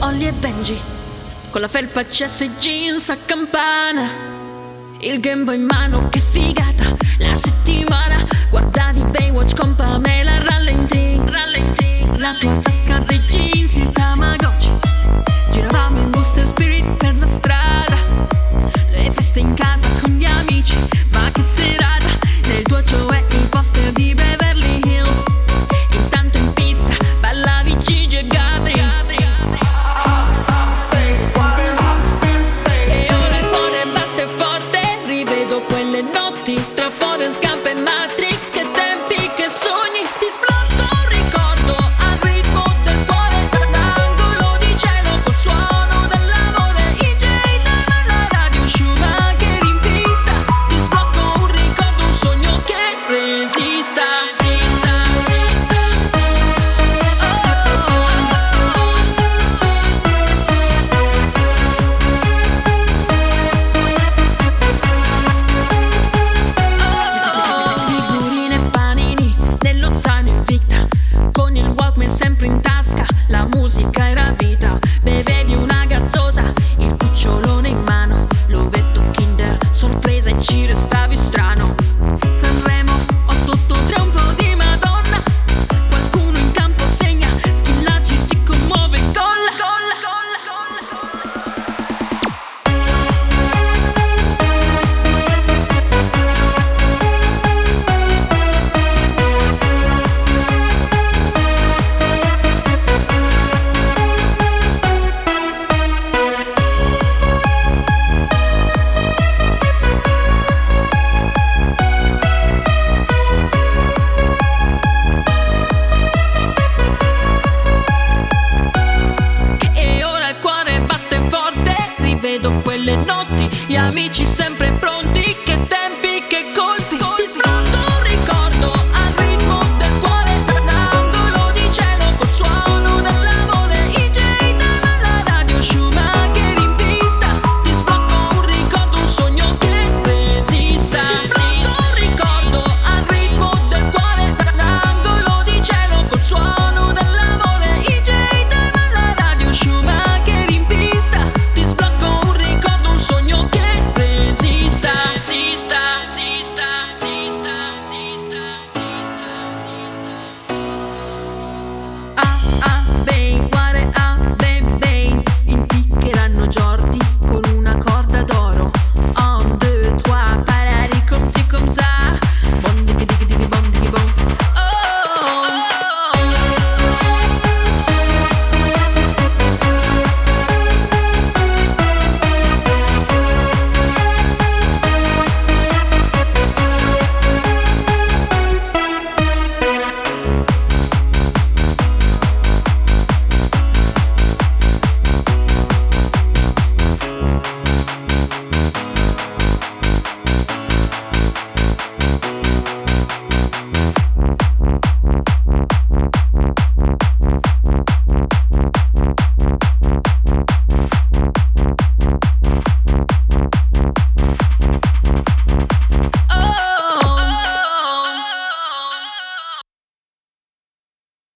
Ollie e Benji, con la felpa CS e jeans a campana, il Game Boy in mano, che figata. La settimana guardavi Baywatch con Pamela rallenti, la tua tasca dei jeans, il Tamagotchi. Giravamo in Booster Spirit per la strada, le feste in casa con gli amici, ma che serata. Nel tuo cioè i poster di Beverly Hills, intanto in pista ballavi Gigi e Gabri. E ora il cuore batte forte, rivedo quelle notti tra Forrest Gump e Matrix. Che tempi, che sogni, ti sblocco un ricordo al ritmo del cuore, l'angolo di cielo col suono dell'amore. I J dalla radio, Schumacher in pista, ti sblocco un ricordo, un sogno che resista. Figurine e panini nello zaino Invicta, con il Walkman sempre in tasca, la musica era vita. Bevevi una gazzosa, il cucciolone in mano, l'ovetto Kinder, sorpresa, e ci restavi strano.